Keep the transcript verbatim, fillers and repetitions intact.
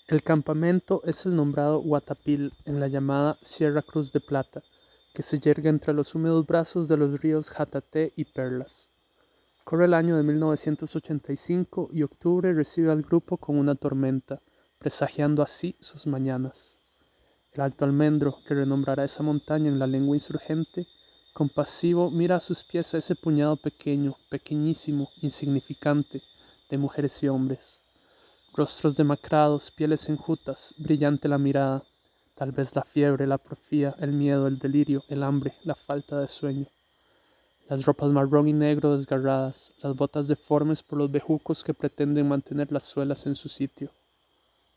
El campamento es el nombrado Guatapil en la llamada Sierra Cruz de Plata, que se yergue entre los húmedos brazos de los ríos Jataté y Perlas. Corre el año de mil novecientos ochenta y cinco y octubre recibe al grupo con una tormenta, presagiando así sus mañanas. El Alto Almendro, que renombrará esa montaña en la lengua insurgente, compasivo mira a sus pies a ese puñado pequeño, pequeñísimo, insignificante, de mujeres y hombres. Rostros demacrados, pieles enjutas, brillante la mirada, tal vez la fiebre, la porfía, el miedo, el delirio, el hambre, la falta de sueño. Las ropas marrón y negro desgarradas, las botas deformes por los bejucos que pretenden mantener las suelas en su sitio.